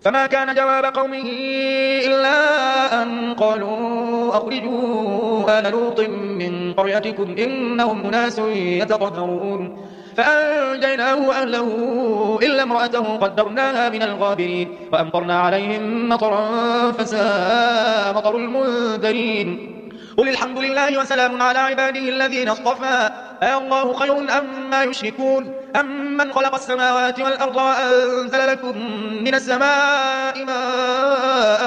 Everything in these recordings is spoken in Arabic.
فما كان جواب قومه إلا أن قالوا أخرجوا آل لوط من قريتكم إنهم أناس يتطهرون فأنجيناه وأهله إلا امرأته قدرناها من الغابرين وأمطرنا عليهم مطرا فساء مطر المنذرين قل الحمد لله وسلام على عباده الذين اصطفى الله خير أما يشركون أمن خلق السماوات والأرض وأنزل لكم من السماء ماء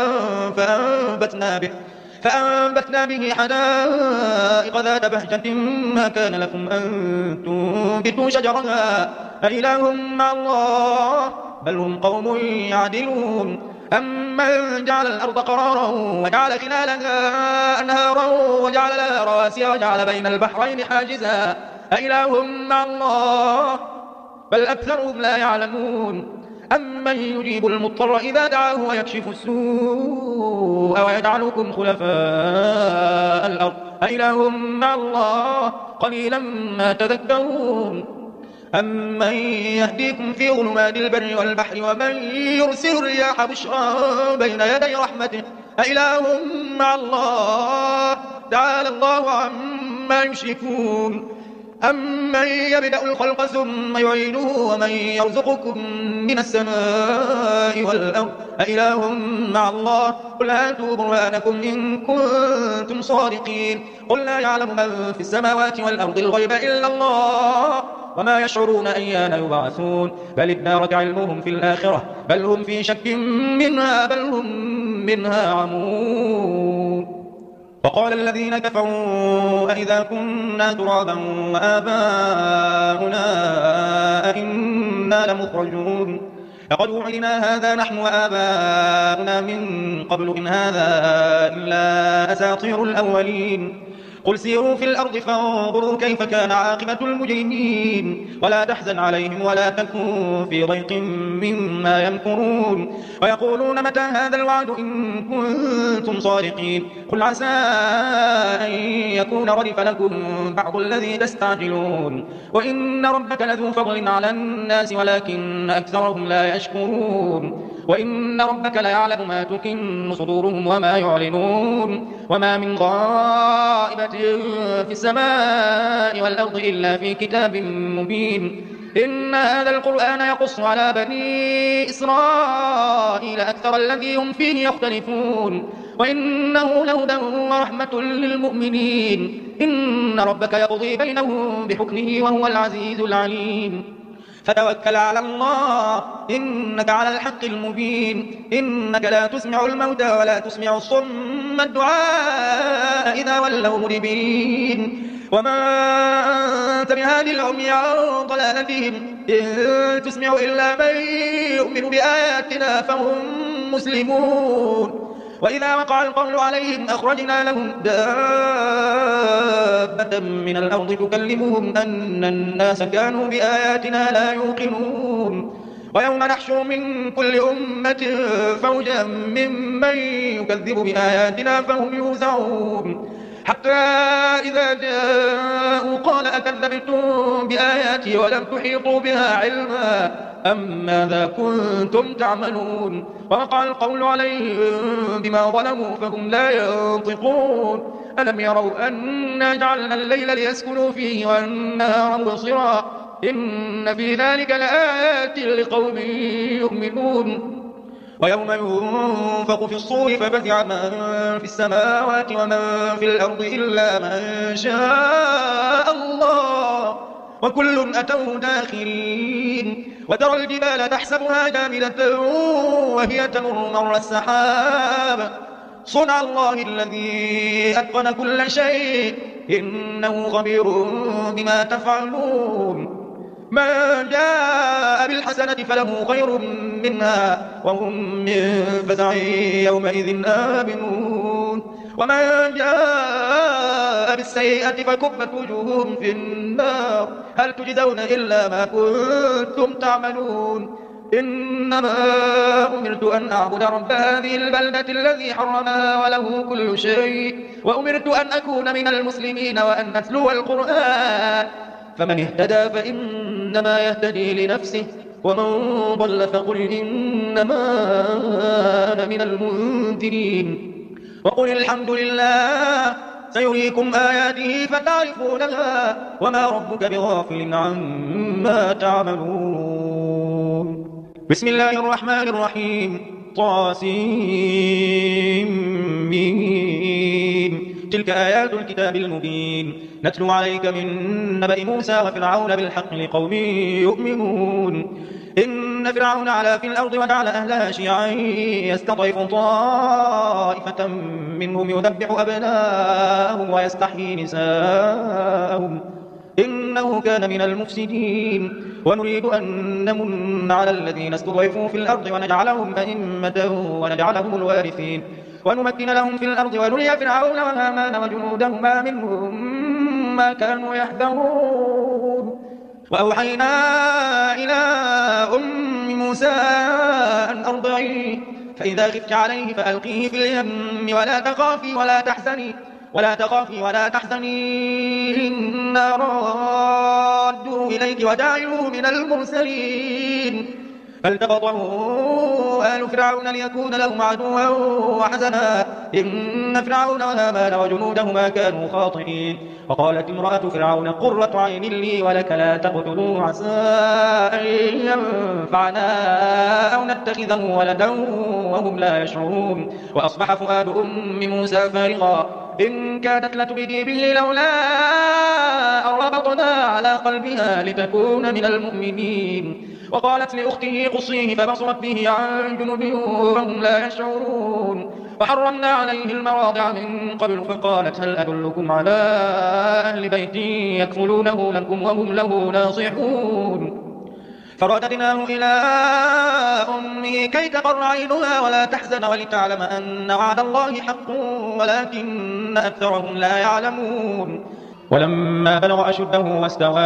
فأنبتنا به حدائق ذات بهجة ما كان لكم أن تنبتوا شجرها أإله مع الله بل هم قوم يعدلون أمن جعل الأرض قرارا وجعل خلالها أنهارا وجعل لها رواسي وجعل بين البحرين حاجزا أإله مع الله بل أكثرهم لا يعلمون أمن يجيب المضطر إذا دعاه ويكشف السوء ويجعلكم خلفاء الأرض أإله مع الله قليلا ما تذكرون أمن يهديكم في ظلمات البر والبحر ومن يرسل الرياح بشرا بين يدي رحمته أإله مع الله تعالى الله عما يشركون أمن يبدأ الخلق ثم يعيده ومن يرزقكم من السماء والأرض أإله مع الله قل هاتوا برهانكم إن كنتم صادقين قل لا يعلم من في السماوات والأرض الغيب إلا الله وما يشعرون أيان يبعثون بل ادارك علمهم في الآخرة بل هم في شك منها بل هم منها عمون وقال الذين كفروا أئذا كنا ترابا وآباؤنا أئنا لمخرجون لقد وعدنا هذا نحن وآباؤنا من قبل إن هذا إلا أساطير الأولين قل سيروا في الأرض فانظروا كيف كان عاقبة المجرمين ولا تحزن عليهم ولا تكن في ضيق مما يمكرون ويقولون متى هذا الوعد إن كنتم صادقين قل عسى أن يكون ردف لكم بعض الذي تستعجلون وإن ربك لذو فضل على الناس ولكن أكثرهم لا يشكرون وإن ربك ليعلم ما تكن صدورهم وما يعلنون وما من غائبة في السماء والأرض إلا في كتاب مبين إن هذا القرآن يقص على بني إسرائيل أكثر الذي هم فيه يختلفون وإنه لهدى ورحمة للمؤمنين إن ربك يقضي بينهم بحكمه وهو العزيز العليم فتوكل على الله إنك على الحق المبين إنك لا تسمع الموتى ولا تسمع الصم الدعاء إذا ولوا مدبرين وما أنت بهادي العمي عن ضلالتهم إن تسمع إلا من يؤمن بآياتنا فهم مسلمون وإذا وقع القول عليهم أخرجنا لهم دابة من الأرض تكلمهم أن الناس كانوا بآياتنا لا يوقنون ويوم نحشر من كل أمة فوجا ممن يكذب بآياتنا فهم يوزعون حتى إذا جاءوا قال أكذبتم بآياتي ولم تحيطوا بها علما أم ماذا كنتم تعملون ووقع القول عليهم بما ظلموا فهم لا ينطقون ألم يروا أنا جعلنا الليل ليسكنوا فيه والنهار مبصرا إن في ذلك لآيات لقوم يؤمنون ويوم ينفخ في الصور ففزع من في السماوات ومن في الأرض إلا من شاء الله وكل أتوه داخرين وترى الجبال تحسبها جامدة وهي تمر مر السحاب صنع الله الذي أتقن كل شيء إنه خبير بما تفعلون من جاء بالحسنة فله خير منها وهم من فزع يومئذ آمنون ومن جاء بالسيئة فكبت وجوههم في النار هل تجزون إلا ما كنتم تعملون إنما أمرت أن أعبد رب هذه البلدة الذي حرمها وله كل شيء وأمرت أن أكون من المسلمين وأن أتلو القرآن فمن اهتدى فإنما يهتدي لنفسه ومن ضل فقل إنما أنا من المنذرين وقل الحمد لله سيريكم آياته فتعرفونها وما ربك بغافل عما تعملون. بسم الله الرحمن الرحيم. طاسيم. تلك آيات الكتاب المبين نتلو عليك من نبأ موسى وفرعون بالحق لقوم يؤمنون. إن فرعون علا في الأرض وجعل أهلها شيعا يستضعف طائفة منهم يذبح أبناءهم ويستحيي نساءهم إنه كان من المفسدين. ونريد أن نمن على الذين استضعفوا في الأرض ونجعلهم أئمة ونجعلهم الوارثين ونمكن لهم في الأرض ونري فرعون وهامان وجنودهما منهم ما كانوا يحذرون. وأوحينا إلى أم موسى أن أرضعيه فإذا خفت عليه فألقيه في اليم ولا تخافي ولا تحزني إنا رادوه إليك وجاعلوه من المرسلين. فالتقطه آل فرعون ليكون لهم عدوا وحزنا إن فرعون وهامان وجنودهما كانوا خاطئين. وقالت امرأة فرعون قرة عين لي ولك لا تقتلوا عسى أن ينفعنا أو نتخذه ولدا وهم لا يشعرون. وأصبح فؤاد أم موسى فارغا إن كادت لتبدي به لولا أن ربطنا على قلبها لتكون من المؤمنين. وقالت لأخته قصيه فبصرت به عن جنب وهم لا يشعرون. وحرمنا عليه المراضع من قبل فقالت هل أدلكم على أهل بيت يكفلونه لكم وهم له ناصحون. فرددناه إلى أمه كي تقر عينها ولا تحزن ولتعلم أن وعد الله حق ولكن أكثرهم لا يعلمون. ولما بلغ أشده واستوى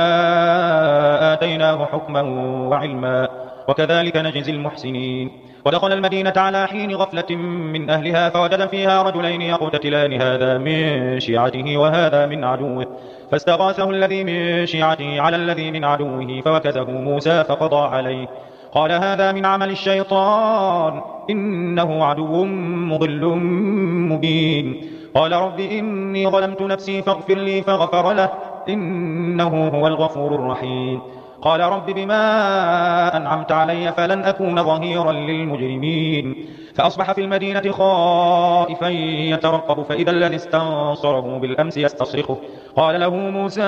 آتيناه حكما وعلما وكذلك نجزي المحسنين. ودخل المدينة على حين غفلة من أهلها فوجد فيها رجلين يقتتلان هذا من شيعته وهذا من عدوه فاستغاثه الذي من شيعته على الذي من عدوه فوكزه موسى فقضى عليه قال هذا من عمل الشيطان إنه عدو مضل مبين. قال رب إني ظلمت نفسي فاغفر لي فغفر له إنه هو الغفور الرحيم. قال رب بما أنعمت علي فلن أكون ظهيرا للمجرمين. فأصبح في المدينة خائفا يترقب فإذا الذي استنصره بالأمس يستصرخه قال له موسى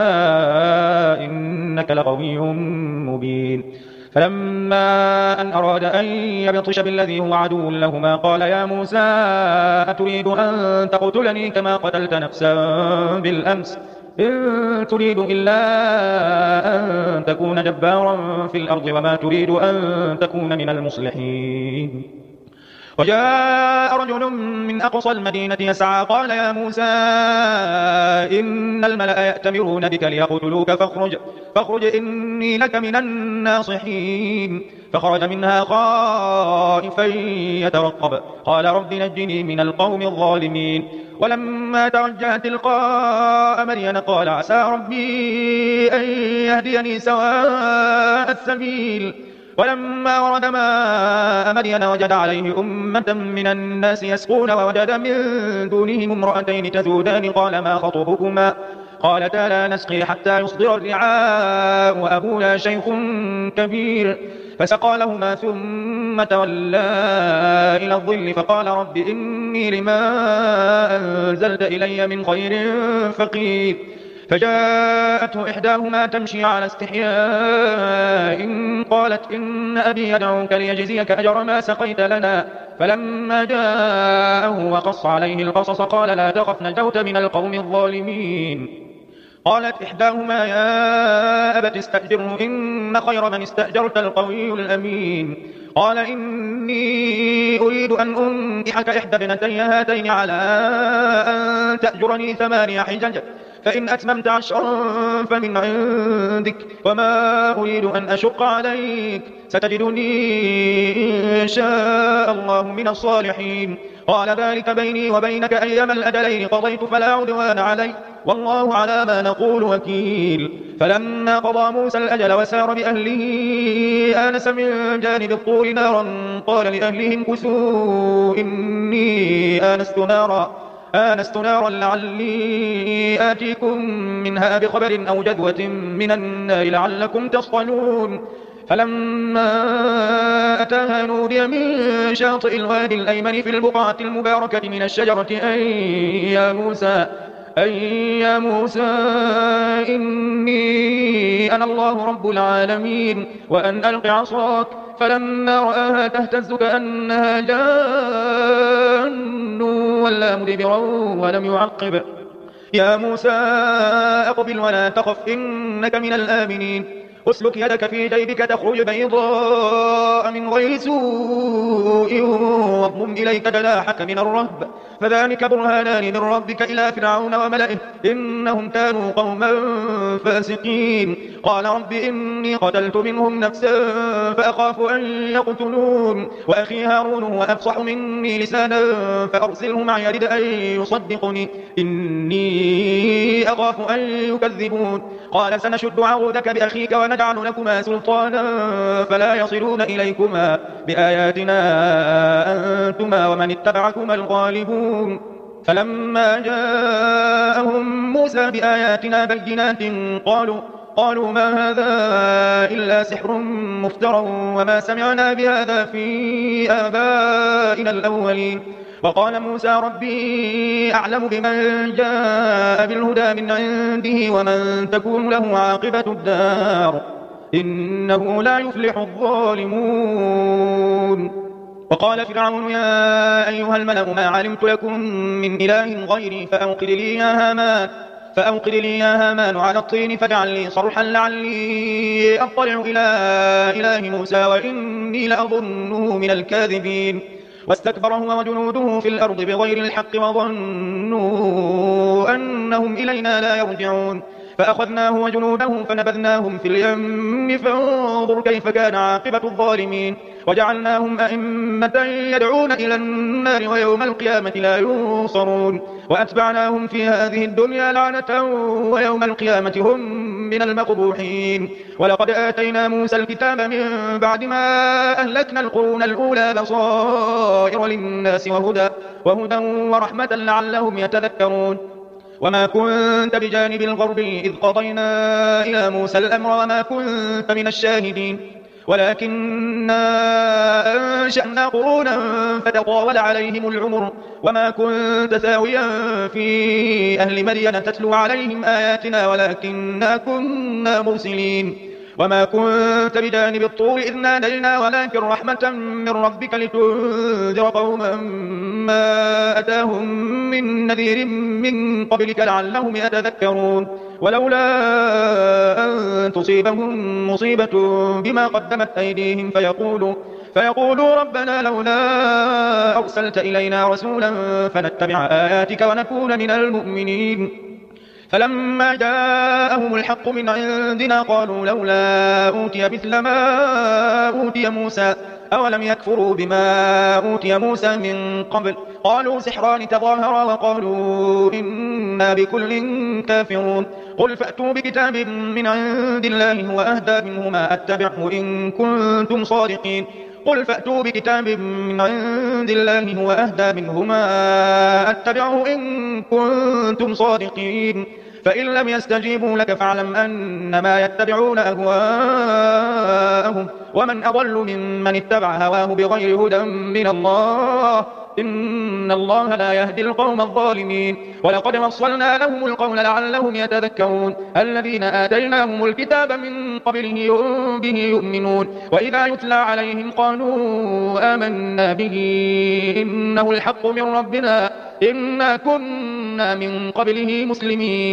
إنك لغوي مبين. فلما أن أراد أن يبطش بالذي هو عدو لهما قال يا موسى أتريد أن تقتلني كما قتلت نفسا بالأمس إن تريد إلا أن تكون جبارا في الأرض وما تريد أن تكون من المصلحين. وجاء رجل من أقصى المدينة يسعى قال يا موسى إن الملأ يأتمرون بك ليقتلوك فاخرج إني لك من الناصحين. فخرج منها خائفا يترقب قال رب نجني من القوم الظالمين. ولما توجه تلقاء مدين قال عسى ربي أن يهديني سواء السبيل. ولما ورد ماء مدين وجد عليه أمة من الناس يسقون ووجد من دونهم امرأتين تذودان قال ما خطبكما قالتا لا نسقي حتى يصدر الرعاء وأبونا شيخ كبير. فسقى لهما ثم تولى إلى الظل فقال رب إني لما أنزلت إلي من خير فقير. فجاءته إحداهما تمشي على استحياء قالت إن أبي يدعوك ليجزيك أجر ما سقيت لنا. فلما جاءه وقص عليه القصص قال لا تخف نجوت من القوم الظالمين. قالت إحداهما يا أبت استأجره إن خير من استأجرت القوي الأمين. قال إني أريد أن أنكحك إحدى ابنتي هاتين على أن تأجرني 8 حجج فإن أتممت 10 فمن عندك وما أريد أن أشق عليك ستجدني إن شاء الله من الصالحين. قال ذلك بيني وبينك أيما الأجلين قضيت فلا عدوان علي والله على ما نقول وكيل. فلما قضى موسى الأجل وسار بأهله آنس من جانب الطور نارا قال لأهلهم كثوا إني آنست نارا لعلي آتيكم منها بخبر أو جذوة من النار لعلكم تصطلون. فلما أتاها نودي من شاطئ الوادي الأيمن في البقعة المباركة من الشجرة أي يا موسى إني أنا الله رب العالمين وأن ألق عصاك. فلما رآها تهتز كأنها جان ولا مدبرا ولم يعقب. يا موسى أقبل ولا تخف إنك من الآمنين. أسلك يدك في جيبك تخرج بيضاء من غير سوء واضمم إليك جناحك من الرهب فذلك برهانان من ربك إلى فرعون وملئه إنهم كانوا قوما فاسقين. قال رب إني قتلت منهم نفسا فأخاف أن يقتلون وأخي هارون هو أفصح مني لسانا فأرسله معي يرد أن يصدقني إني أخاف أن يكذبون. قال سنشد عضدك بأخيك ونجعل لكما سلطانا فلا يصلون إليكما بآياتنا أنتما ومن اتبعكما الغالبون. فلما جاءهم موسى بآياتنا بينات قالوا ما هذا إلا سحر مفترى وما سمعنا بهذا في آبائنا الأولين. وقال موسى ربي أعلم بمن جاء بالهدى من عنده ومن تكون له عاقبة الدار إنه لا يفلح الظالمون. وقال فرعون يا أيها الملأ ما علمت لكم من إله غيري فأوقد لي يا هامان على الطين فاجعل لي صرحا لعلي أطلع إلى إله موسى وإني لأظنه من الكاذبين. واستكبر هو وجنوده في الأرض بغير الحق وظنوا أنهم إلينا لا يرجعون. فأخذناه وجنوده فنبذناهم في اليم فانظر كيف كان عاقبة الظالمين. وجعلناهم أئمة يدعون إلى النار ويوم القيامة لا ينصرون. وأتبعناهم في هذه الدنيا لعنة ويوم القيامة هم من المقبوحين. ولقد آتينا موسى الكتاب من بعد ما أهلكنا القرون الأولى بصائر للناس وهدى ورحمة لعلهم يتذكرون. وما كنت بجانب الغربي إذ قضينا إلى موسى الأمر وما كنت من الشاهدين ولكننا أنشأنا قرونا فتطاول عليهم العمر وما كنت ثاويا في أهل مدين تتلو عليهم آياتنا ولكننا كنا مرسلين. وما كنت بجانب الطور إذ نادينا ولكن رحمة من ربك لتنذر قوما ما أتاهم من نذير من قبلك لعلهم يتذكرون. ولولا أن تصيبهم مصيبة بما قدمت أيديهم فيقولوا ربنا لولا أرسلت إلينا رسولا فنتبع آياتك ونكون من المؤمنين. فلما جاءهم الحق من عندنا قالوا لولا أوتي مثل ما أوتي موسى أولم يكفروا بما أوتي موسى من قبل قالوا سحران تظاهرا وقالوا إنا بكل كافرون. قل فأتوا بكتاب من عند الله هو أهدى منهما أتبعه إن كنتم صادقين. قل فأتوا بكتاب من عند الله هو أهدى منهما أتبعه إن كنتم صادقين. فإن لم يستجيبوا لك فاعلم أنما يتبعون أهواءهم ومن أضل ممن اتبع هواه بغير هدى من الله إن الله لا يهدي القوم الظالمين. ولقد وصلنا لهم القول لعلهم يتذكرون. الذين آتيناهم الكتاب من قبله هم به يؤمنون وإذا يتلى عليهم قالوا آمنا به إنه الحق من ربنا إنا كنا من قبله مسلمين.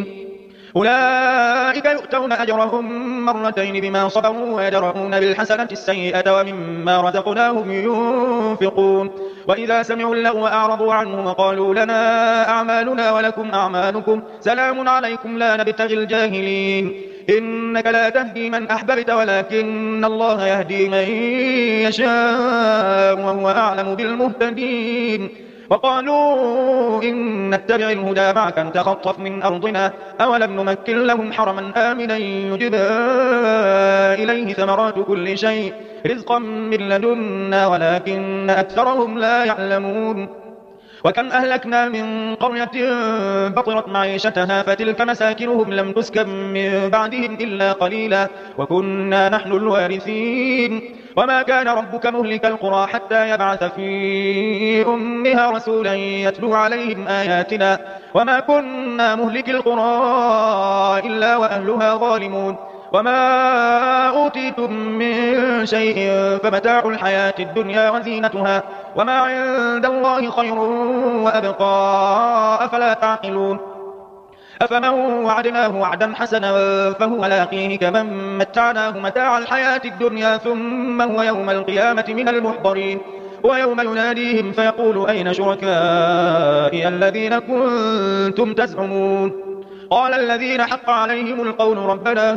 أولئك يؤتون أجرهم مرتين بما صبروا ويدرؤون بالحسنة السيئة ومما رزقناهم ينفقون. وإذا سمعوا اللغو أعرضوا عنه وقالوا لنا أعمالنا ولكم أعمالكم سلام عليكم لا نبتغي الجاهلين. إنك لا تهدي من أحببت ولكن الله يهدي من يشاء وهو أعلم بالمهتدين. وقالوا إن نتبع الهدى معك نتخطف من أرضنا أولم نمكن لهم حرما آمنا يجبى إليه ثمرات كل شيء رزقا من لدنا ولكن أكثرهم لا يعلمون وكم أهلكنا من قرية بطرت معيشتها فتلك مساكنهم لم تسكن من بعدهم إلا قليلا وكنا نحن الوارثين وما كان ربك مهلك القرى حتى يبعث في أمها رسولا يتلو عليهم آياتنا وما كنا مهلك القرى إلا وأهلها ظالمون وما أوتيتم من شيء فمتاع الحياة الدنيا وزينتها وما عند الله خير وأبقى أفلا تعقلون أفمن وعدناه وعدا حسنا فهو لاقيه كمن متعناه متاع الحياة الدنيا ثم هو يوم القيامة من المحضرين ويوم يناديهم فيقول أين شركائي الذين كنتم تزعمون قال الذين حق عليهم القول ربنا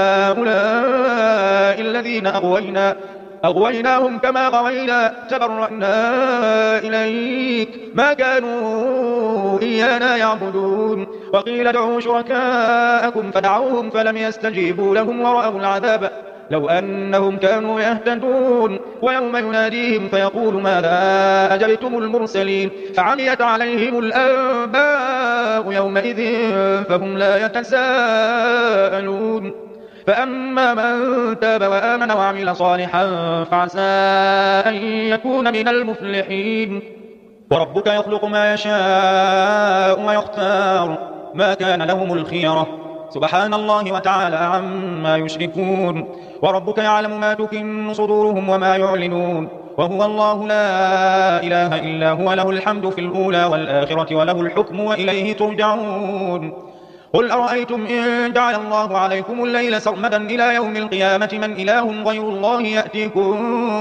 هؤلاء الذين أغويناهم كما غوينا تبرأنا إليك ما كانوا إيانا يعبدون وقيل ادعوا شركاءكم فدعوهم فلم يستجيبوا لهم ورأوا العذاب لو أنهم كانوا يهتدون ويوم يناديهم فيقول ماذا أجبتم المرسلين فعميت عليهم الأنباء يومئذ فهم لا يتساءلون فأما من تاب وآمن وعمل صالحا فعسى أن يكون من المفلحين وربك يخلق ما يشاء ويختار ما كان لهم الخيرة سبحان الله وتعالى عما يشركون وربك يعلم ما تكن صدورهم وما يعلنون وهو الله لا إله إلا هو له الحمد في الأولى والآخرة وله الحكم وإليه ترجعون قل أرأيتم إن جعل الله عليكم الليل سرمدا إلى يوم القيامة من إله غير الله يأتيكم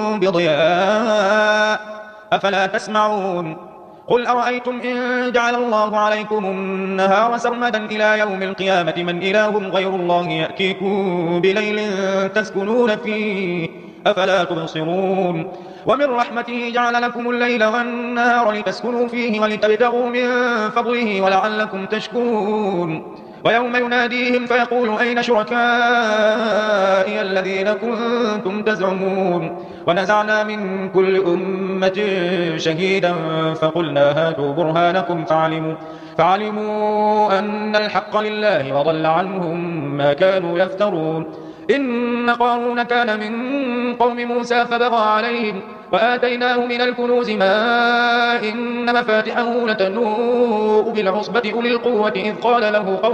بضياء أفلا تسمعون قل أرأيتم إن جعل الله عليكم النهار سرمدا إلى يوم القيامة من إله غير الله يأتيكم بليل تسكنون فيه أفلا تبصرون ومن رحمته جعل لكم الليل والنهار لتسكنوا فيه ولتبتغوا من فضله ولعلكم تشكرون ويوم يناديهم فيقول أين شركائي الذين كنتم تزعمون ونزعنا من كل أمة شهيدا فقلنا هاتوا برهانكم فعلموا أن الحق لله وضل عنهم ما كانوا يفترون إن قارون كان من قوم موسى فبغى عليهم وآتيناه من الكنوز ما إن مفاتحه لتنوء بالعصبة أولي القوة إذ قال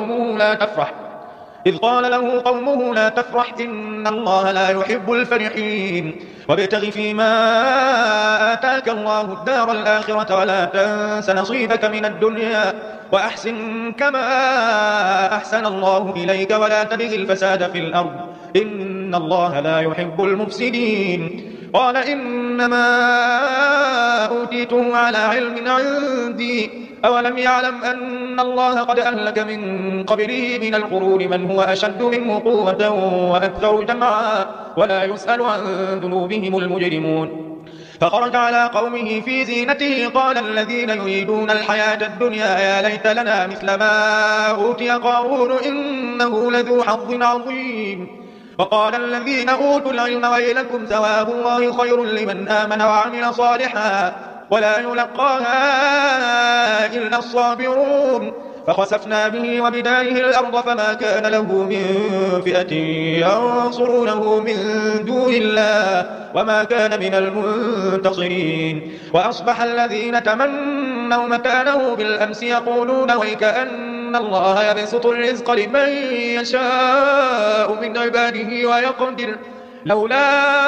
له قومه لا تفرح إن الله لا يحب الفرحين وابتغ فيما آتاك الله الدار الآخرة ولا تنس نصيبك من الدنيا وأحسن كما أحسن الله إليك ولا تبغ الفساد في الأرض إن الله لا يحب المفسدين قال إنما أوتيته على علم عندي أولم يعلم أن الله قد أهلك من قبله من القرون من هو أشد منه قوة وأكثر جمعا ولا يسأل عن ذنوبهم المجرمون فخرج على قومه في زينته قال الذين يريدون الحياة الدنيا يا ليت لنا مثل ما أوتي قارون إنه لذو حظ عظيم وقال الذين أوتوا العلم ويلكم ثواب الله خير لمن آمن وعمل صالحا ولا يلقاها إلا الصابرون فخسفنا به وبداره الأرض فما كان له من فئة ينصرونه من دون الله وما كان من المنتصرين وأصبح الذين تمنوا مكانه بالأمس يقولون ويكأن الله يبسط الرزق لمن يشاء من عباده ويقدر لولا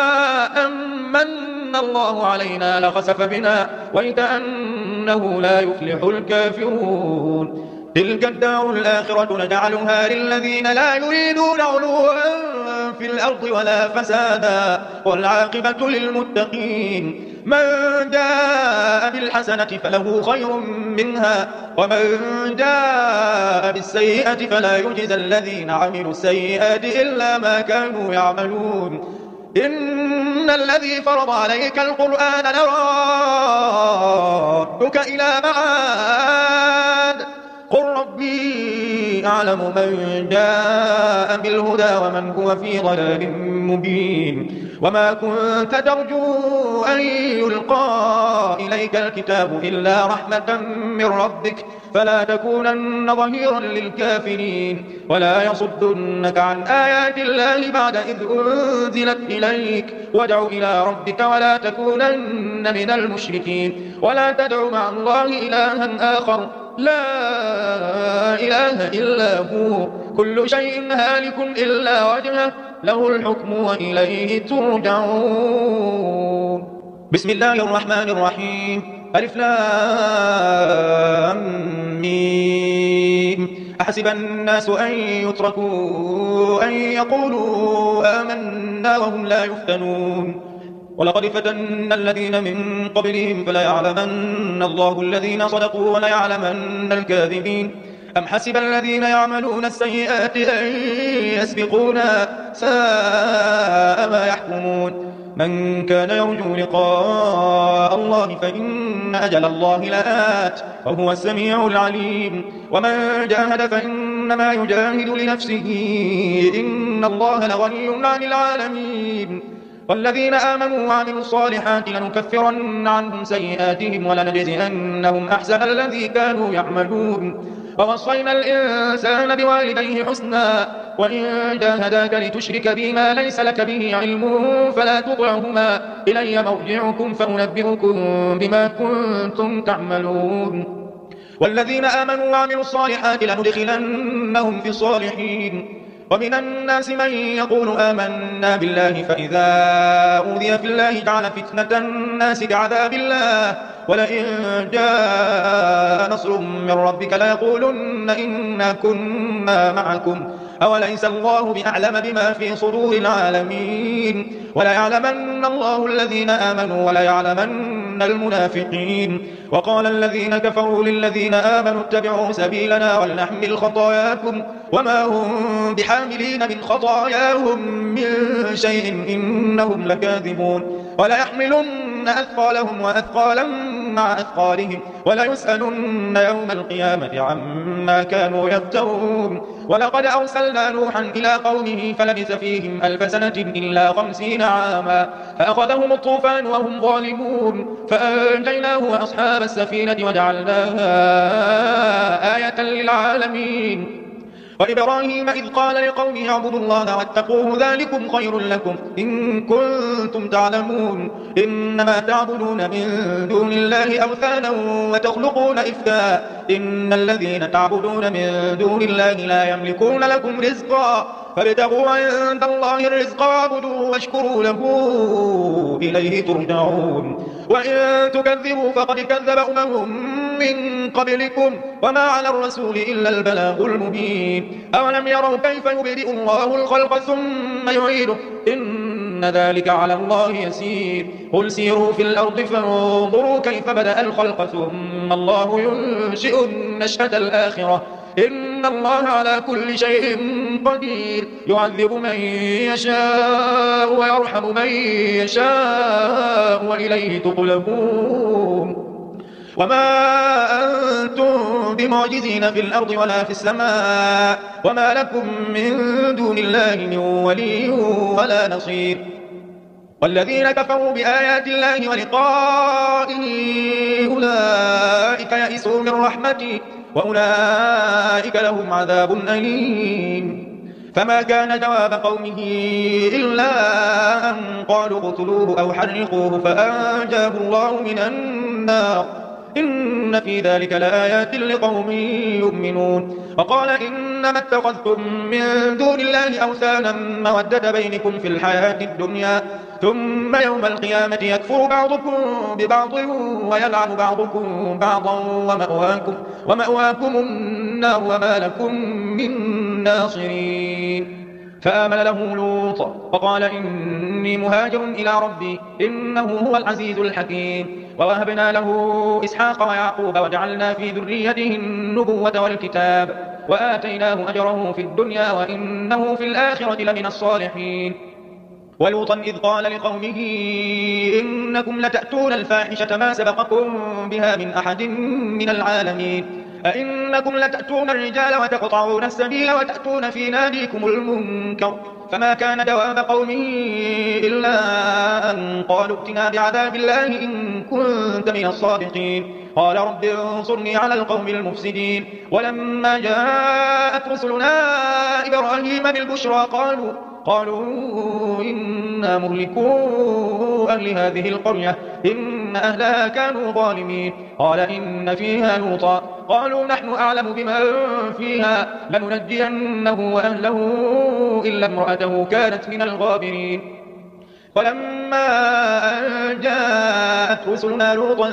أمن الله علينا لخسف بنا ويكأنه لا يفلح الكافرون تلك الدار الآخرة نجعلها للذين لا يريدون علوا في الأرض ولا فسادا والعاقبة للمتقين من جاء بالحسنة فله خير منها ومن جاء بالسيئة فلا يجزى الذين عملوا السيئات إلا ما كانوا يعملون إن الذي فرض عليك القرآن ربك إلى معاد قل ربي أعلم من جاء بالهدى ومن هو في ضلال مبين وما كنت ترجو أن يلقى إليك الكتاب إلا رحمة من ربك فلا تكونن ظهيرا للكافرين ولا يصدنك عن آيات الله بعد إذ أنزلت إليك وادع إلى ربك ولا تكونن من المشركين ولا تدع مع الله إلها آخر لا إله إلا هو كل شيء هالك إلا وجهه له الحكم وإليه ترجعون بسم الله الرحمن الرحيم ألف لام ميم أحسب الناس أن يتركوا أن يقولوا آمنا وهم لا يفتنون ولقد فتنا الذين من قبلهم فليعلمن الله الذين صدقوا وليعلمن الكاذبين أم حسب الذين يعملون السيئات أن يسبقونا ساء ما يحكمون من كان يرجو لقاء الله فإن أجل الله لآت وهو السميع العليم ومن جاهد فإنما يجاهد لنفسه إن الله لغني عن العالمين والذين آمنوا وعملوا الصالحات لنكفرن عنهم سيئاتهم ولنجزئنهم أحسن الذي كانوا يعملون ووصينا الإنسان بوالديه حسنا وإن جاهداك لتشرك بي ما ليس لك به علم فلا تطعهما إلي مرجعكم فأنبئكم بما كنتم تعملون والذين آمنوا وعملوا الصالحات لندخلنهم في الصالحين ومن الناس من يقول آمنا بالله فإذا أوذي في الله جعل فتنة الناس كعذاب الله ولئن جاء نصر من ربك ليقولن إنا كنا معكم أوليس الله بأعلم بما في صدور العالمين وليعلمن الله الذين آمنوا وليعلمن المنافقين وقال الذين كفروا للذين آمنوا اتبعوا سبيلنا ولنحمل خطاياكم وما هم بحاملين من خطاياهم من شيء إنهم لكاذبون وليحملن أثقالهم وأثقالا مع أثقالهم وليسألن يوم القيامة عما كانوا يفترون ولقد أرسلنا نوحا إلى قومه فلبث فيهم 1000 سنة إلا 50 عاما فأخذهم الطوفان وهم ظالمون فأنجيناه وأصحاب السفينة وجعلناها آية للعالمين وإبراهيم إذ قال لقومه اعبدوا الله واتقوه ذلكم خير لكم إن كنتم تعلمون إنما تعبدون من دون الله أوثانا وتخلقون إفكا إن الذين تعبدون من دون الله لا يملكون لكم رزقا فابتغوا عند الله الرزق واعبدوه واشكروا له إليه ترجعون وإن تكذبوا فقد كذب من قبلكم وما على الرسول إلا البلاغ المبين أولم يروا كيف يبدئ الله الخلق ثم يعيده إن ذلك على الله يسير قل سيروا في الأرض فانظروا كيف بدأ الخلق ثم الله ينشئ النشأة الآخرة إن الله على كل شيء قدير يعذب من يشاء ويرحم من يشاء وإليه تقلبون وما أنتم بمعجزين في الأرض ولا في السماء وما لكم من دون الله من ولي ولا نصير والذين كفروا بآيات الله ولقائه أولئك يئسوا من رحمتي وأولئك لهم عذاب أليم فما كان جواب قومه إلا أن قالوا اقتلوه أو حرقوه فأنجاه الله من النار إن في ذلك لآيات لقوم يؤمنون وقال إنما اتخذتم من دون الله أوثانا مودة بينكم في الحياة الدنيا ثم يوم القيامة يكفر بعضكم ببعض ويلعن بعضكم بعضا ومأواكم النار وما لكم من ناصرين فآمن له لوط وقال إني مهاجر إلى ربي إنه هو العزيز الحكيم ووهبنا له إسحاق ويعقوب وجعلنا في ذريته النبوة والكتاب وآتيناه أجره في الدنيا وإنه في الآخرة لمن الصالحين ولوطا إذ قال لقومه إنكم لتأتون الفاحشة ما سبقكم بها من أحد من العالمين أئنكم لتأتون الرجال وتقطعون السبيل وتأتون في ناديكم المنكر فما كان جواب قومه إلا أن قالوا ائتنا بعذاب الله إن كنت من الصادقين قال رب انصرني على القوم المفسدين ولما جاءت رسلنا إبراهيم بالبشرى قالوا إنا مهلكو أهل هذه القرية إن أهلها كانوا ظالمين قال إن فيها لوطا قالوا نحن أعلم بمن فيها لننجينه وأهله إلا امرأته كانت من الغابرين فلما أن جاءت رسلنا لوطا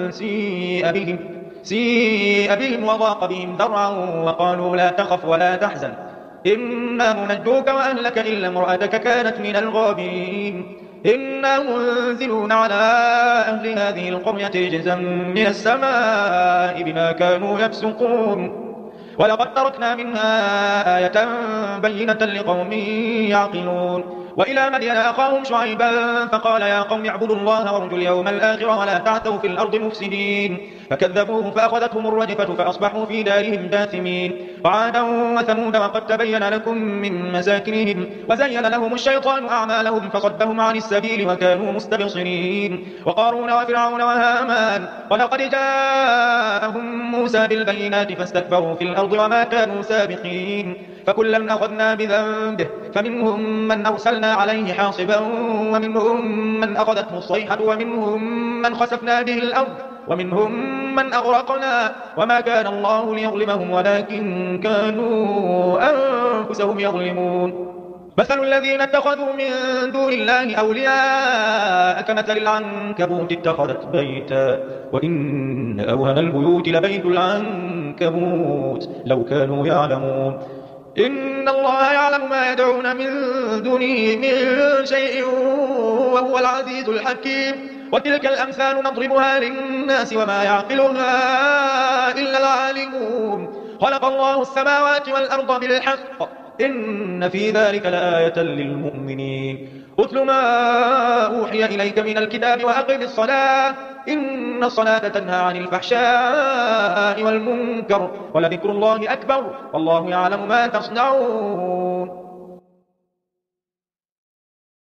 سيء بهم وضاق بهم ذرعا وقالوا لا تخف ولا تحزن إنا منجوك وأهلك إلا امرأتك كانت من الغابرين إنا منزلون على أهل هذه القرية رجزا من السماء بما كانوا يفسقون ولقد تركنا منها آية بينة لقوم يعقلون وإلى مدين أخاهم شعيبا فقال يا قوم اعبدوا الله وارجوا اليوم الآخر ولا تعثوا في الأرض مفسدين فكذبوه فأخذتهم الرجفة فأصبحوا في دارهم جاثمين وعادا وثمود وقد تبين لكم من مساكنهم وزين لهم الشيطان أعمالهم فصدهم عن السبيل وكانوا مستبصرين وقارون وفرعون وهامان ولقد جاءهم موسى بالبينات فاستكبروا في الأرض وما كانوا سابقين فكلا أخذنا بذنبه فمنهم من أرسلنا عليه حاصبا ومنهم من أخذته الصيحة ومنهم من خسفنا به الأرض ومنهم من أغرقنا وما كان الله ليظلمهم ولكن كانوا أنفسهم يظلمون مثل الذين اتخذوا من دون الله أولياء كمثل العنكبوت اتخذت بيتا وإن أوهن البيوت لبيت العنكبوت لو كانوا يعلمون إن الله يعلم ما يدعون من دونه من شيء وهو العزيز الحكيم وتلك الأمثال نضربها للناس وما يعقلها إلا العالمون خلق الله السماوات والأرض بالحق إن في ذلك لآية للمؤمنين أتل ما أوحي إليك من الكتاب وأقم الصلاة إن الصلاة تنهى عن الفحشاء والمنكر ولذكر الله أكبر والله يعلم ما تصنعون